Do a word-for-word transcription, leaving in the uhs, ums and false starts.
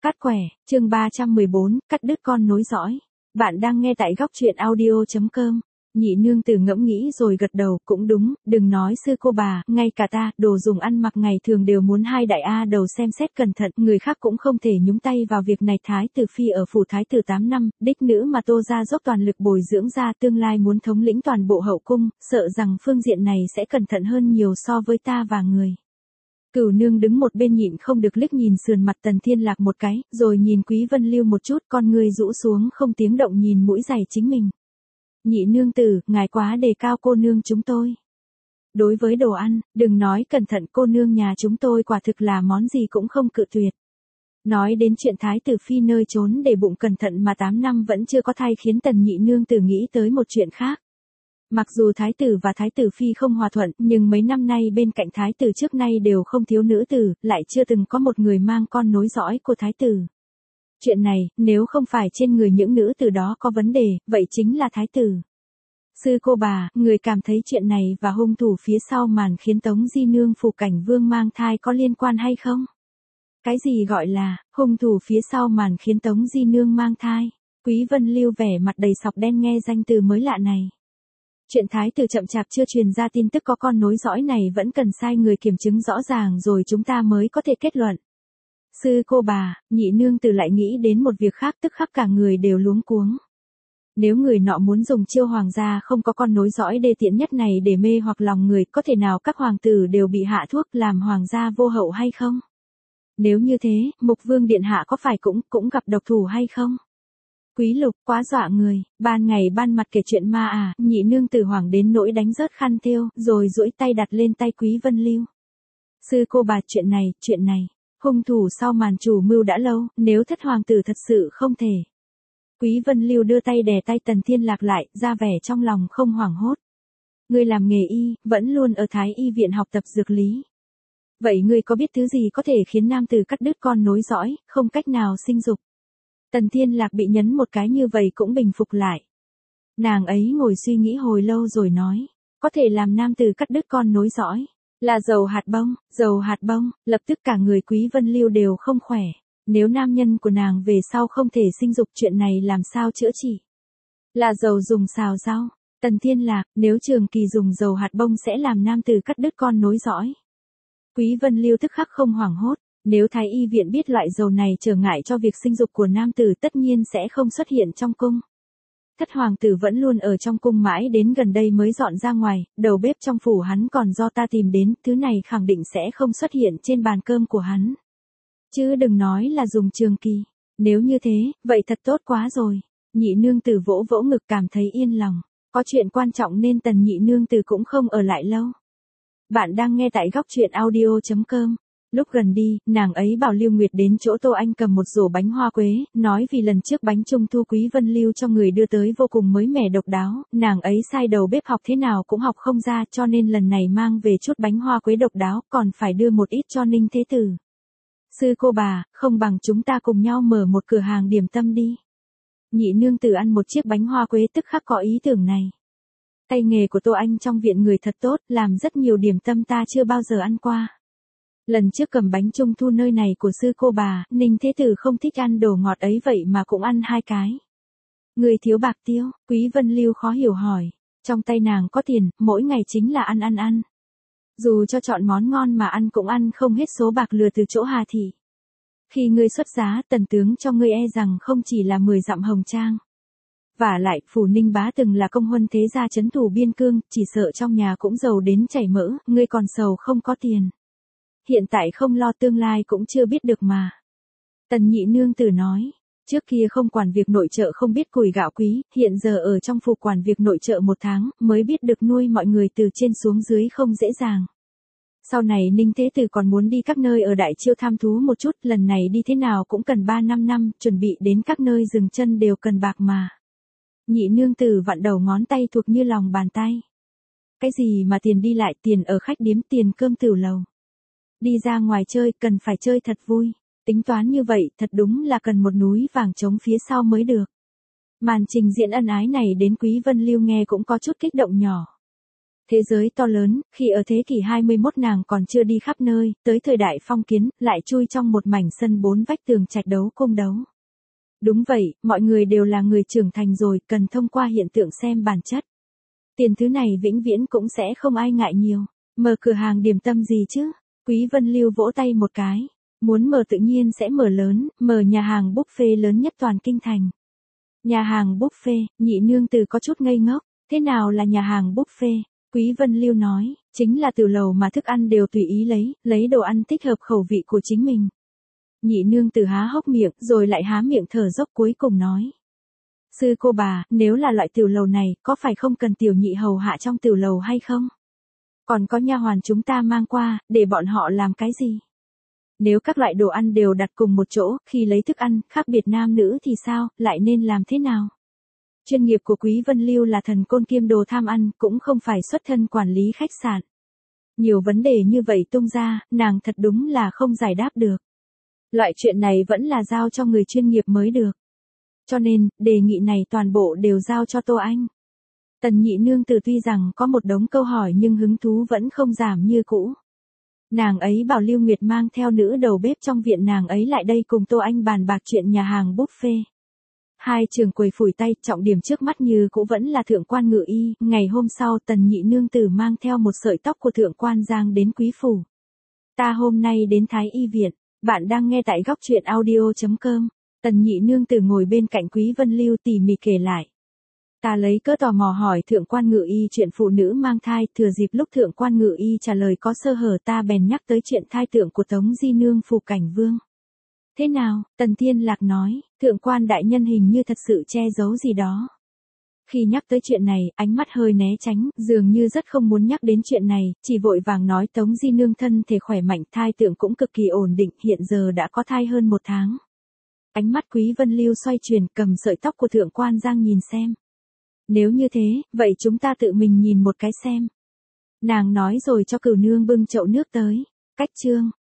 Cắt quẻ, chương ba trăm mười bốn, cắt đứt con nối dõi. Bạn đang nghe tại góc truyện audio chấm com. Nhị nương tử ngẫm nghĩ rồi gật đầu, cũng đúng, đừng nói sư cô bà, ngay cả ta, đồ dùng ăn mặc ngày thường đều muốn hai đại A đầu xem xét cẩn thận, người khác cũng không thể nhúng tay vào việc này. Thái tử phi ở phủ thái tử tám năm, đích nữ mà Tô gia dốc toàn lực bồi dưỡng ra, tương lai muốn thống lĩnh toàn bộ hậu cung, sợ rằng phương diện này sẽ cẩn thận hơn nhiều so với ta và người. Cửu nương đứng một bên nhịn không được liếc nhìn sườn mặt Tần Thiên Lạc một cái, rồi nhìn Quý Vân Lưu một chút, con ngươi rũ xuống không tiếng động nhìn mũi giày chính mình. Nhị nương tử, ngài quá đề cao cô nương chúng tôi. Đối với đồ ăn, đừng nói cẩn thận, cô nương nhà chúng tôi quả thực là món gì cũng không cự tuyệt. Nói đến chuyện thái tử phi nơi trốn để bụng cẩn thận mà tám năm vẫn chưa có thai khiến Tần nhị nương tử nghĩ tới một chuyện khác. Mặc dù thái tử và thái tử phi không hòa thuận, nhưng mấy năm nay bên cạnh thái tử trước nay đều không thiếu nữ tử, lại chưa từng có một người mang con nối dõi của thái tử. Chuyện này, nếu không phải trên người những nữ tử đó có vấn đề, vậy chính là thái tử. Sư cô bà, người cảm thấy chuyện này và hung thủ phía sau màn khiến Tống Di Nương phủ cảnh vương mang thai có liên quan hay không? Cái gì gọi là, hung thủ phía sau màn khiến Tống Di Nương mang thai? Quý Vân Lưu vẻ mặt đầy sọc đen nghe danh từ mới lạ này. Chuyện thái tử chậm chạp chưa truyền ra tin tức có con nối dõi này vẫn cần sai người kiểm chứng rõ ràng rồi chúng ta mới có thể kết luận. Sư cô bà, nhị nương tử lại nghĩ đến một việc khác, tức khắc cả người đều luống cuống. Nếu người nọ muốn dùng chiêu hoàng gia không có con nối dõi đê tiện nhất này để mê hoặc lòng người, có thể nào các hoàng tử đều bị hạ thuốc làm hoàng gia vô hậu hay không? Nếu như thế, Mục Vương điện hạ có phải cũng cũng gặp độc thủ hay không? Quý Lục, quá dọa người, ban ngày ban mặt kể chuyện ma à, nhị nương tử hoảng đến nỗi đánh rớt khăn thêu, rồi duỗi tay đặt lên tay Quý Vân Lưu. Sư cô bà, chuyện này, chuyện này, hung thủ sau màn chủ mưu đã lâu, nếu thất hoàng tử thật sự không thể. Quý Vân Lưu đưa tay đè tay Tần Thiên Lạc lại, ra vẻ trong lòng không hoảng hốt. Ngươi làm nghề y, vẫn luôn ở Thái y viện học tập dược lý. Vậy ngươi có biết thứ gì có thể khiến nam tử cắt đứt con nối dõi, không cách nào sinh dục? Tần Thiên Lạc bị nhấn một cái như vậy cũng bình phục lại. Nàng ấy ngồi suy nghĩ hồi lâu rồi nói, có thể làm nam tử cắt đứt con nối dõi, là dầu hạt bông, dầu hạt bông, lập tức cả người Quý Vân Lưu đều không khỏe. Nếu nam nhân của nàng về sau không thể sinh dục, chuyện này làm sao chữa trị? Là dầu dùng xào rau. Tần Thiên Lạc, nếu trường kỳ dùng dầu hạt bông sẽ làm nam tử cắt đứt con nối dõi. Quý Vân Lưu tức khắc không hoảng hốt. Nếu Thái y viện biết loại dầu này trở ngại cho việc sinh dục của nam tử tất nhiên sẽ không xuất hiện trong cung. Thất hoàng tử vẫn luôn ở trong cung mãi đến gần đây mới dọn ra ngoài, đầu bếp trong phủ hắn còn do ta tìm đến, thứ này khẳng định sẽ không xuất hiện trên bàn cơm của hắn. Chứ đừng nói là dùng trường kỳ. Nếu như thế, vậy thật tốt quá rồi. Nhị nương tử vỗ vỗ ngực cảm thấy yên lòng. Có chuyện quan trọng nên Tần nhị nương tử cũng không ở lại lâu. Bạn đang nghe tại góc truyện audio chấm com. Lúc gần đi, nàng ấy bảo Lưu Nguyệt đến chỗ Tô Anh cầm một rổ bánh hoa quế, nói vì lần trước bánh trung thu Quý Vân Lưu cho người đưa tới vô cùng mới mẻ độc đáo, nàng ấy sai đầu bếp học thế nào cũng học không ra, cho nên lần này mang về chút bánh hoa quế độc đáo, còn phải đưa một ít cho Ninh Thế Tử. Sư cô bà, không bằng chúng ta cùng nhau mở một cửa hàng điểm tâm đi. Nhị nương tử ăn một chiếc bánh hoa quế tức khắc có ý tưởng này. Tay nghề của Tô Anh trong viện người thật tốt, làm rất nhiều điểm tâm ta chưa bao giờ ăn qua. Lần trước cầm bánh trung thu nơi này của sư cô bà, Ninh Thế Tử không thích ăn đồ ngọt ấy vậy mà cũng ăn hai cái. Người thiếu bạc tiêu, Quý Vân Lưu khó hiểu hỏi. Trong tay nàng có tiền, mỗi ngày chính là ăn ăn ăn. Dù cho chọn món ngon mà ăn cũng ăn không hết số bạc lừa từ chỗ Hà Thị. Khi ngươi xuất giá, tần tướng cho ngươi e rằng không chỉ là mười dặm hồng trang. Vả lại, phủ Ninh bá từng là công huân thế gia trấn thủ biên cương, chỉ sợ trong nhà cũng giàu đến chảy mỡ, ngươi còn sầu không có tiền. Hiện tại không lo tương lai cũng chưa biết được mà. Tần nhị nương tử nói, trước kia không quản việc nội trợ không biết củi gạo quý, hiện giờ ở trong phủ quản việc nội trợ một tháng, mới biết được nuôi mọi người từ trên xuống dưới không dễ dàng. Sau này Ninh Thế Tử còn muốn đi các nơi ở Đại Chiêu tham thú một chút, lần này đi thế nào cũng cần ba năm năm, chuẩn bị đến các nơi dừng chân đều cần bạc mà. Nhị nương tử vặn đầu ngón tay thuộc như lòng bàn tay. Cái gì mà tiền đi lại, tiền ở khách điếm, tiền cơm tửu lầu. Đi ra ngoài chơi, cần phải chơi thật vui. Tính toán như vậy, thật đúng là cần một núi vàng trống phía sau mới được. Màn trình diễn ân ái này đến Quý Vân Lưu nghe cũng có chút kích động nhỏ. Thế giới to lớn, khi ở thế kỷ hai mươi mốt nàng còn chưa đi khắp nơi, tới thời đại phong kiến, lại chui trong một mảnh sân bốn vách tường trạch đấu cung đấu. Đúng vậy, mọi người đều là người trưởng thành rồi, cần thông qua hiện tượng xem bản chất. Tiền thứ này vĩnh viễn cũng sẽ không ai ngại nhiều. Mở cửa hàng điểm tâm gì chứ? Quý Vân Lưu vỗ tay một cái. Muốn mở tự nhiên sẽ mở lớn, mở nhà hàng buffet lớn nhất toàn kinh thành. Nhà hàng buffet, nhị nương từ có chút ngây ngốc. Thế nào là nhà hàng buffet? Quý Vân Lưu nói, chính là từ lầu mà thức ăn đều tùy ý lấy, lấy đồ ăn thích hợp khẩu vị của chính mình. Nhị nương từ há hốc miệng, rồi lại há miệng thở dốc cuối cùng nói. Sư cô bà, nếu là loại tiểu lầu này, có phải không cần tiểu nhị hầu hạ trong tiểu lầu hay không? Còn có nha hoàn chúng ta mang qua, để bọn họ làm cái gì? Nếu các loại đồ ăn đều đặt cùng một chỗ, khi lấy thức ăn, khác biệt nam nữ thì sao, lại nên làm thế nào? Chuyên nghiệp của Quý Vân Lưu là thần côn kiêm đồ tham ăn, cũng không phải xuất thân quản lý khách sạn. Nhiều vấn đề như vậy tung ra, nàng thật đúng là không giải đáp được. Loại chuyện này vẫn là giao cho người chuyên nghiệp mới được. Cho nên, đề nghị này toàn bộ đều giao cho Tô Anh. Tần nhị nương từ tuy rằng có một đống câu hỏi nhưng hứng thú vẫn không giảm như cũ. Nàng ấy bảo Lưu Nguyệt mang theo nữ đầu bếp trong viện nàng ấy lại đây cùng Tô Anh bàn bạc chuyện nhà hàng buffet. Hai trường quầy phủi tay, trọng điểm trước mắt như cũ vẫn là thượng quan Ngự Y. Ngày hôm sau tần nhị nương tử mang theo một sợi tóc của thượng quan Giang đến quý phủ. Ta hôm nay đến Thái Y viện, bạn đang nghe tại góc truyện audio chấm com. Tần nhị nương tử ngồi bên cạnh Quý Vân Lưu tỉ mỉ kể lại. Ta lấy cớ tò mò hỏi thượng quan Ngự Y chuyện phụ nữ mang thai, thừa dịp lúc thượng quan Ngự Y trả lời có sơ hở ta bèn nhắc tới chuyện thai tượng của Tống Di Nương phủ cảnh vương. Thế nào, Tần Thiên Lạc nói, thượng quan đại nhân hình như thật sự che giấu gì đó. Khi nhắc tới chuyện này, ánh mắt hơi né tránh, dường như rất không muốn nhắc đến chuyện này, chỉ vội vàng nói Tống Di Nương thân thể khỏe mạnh, thai tượng cũng cực kỳ ổn định, hiện giờ đã có thai hơn một tháng. Ánh mắt Quý Vân Lưu xoay chuyển, cầm sợi tóc của thượng quan Giang nhìn xem. Nếu như thế, vậy chúng ta tự mình nhìn một cái xem. Nàng nói rồi cho Cửu Nương bưng chậu nước tới. Cách chương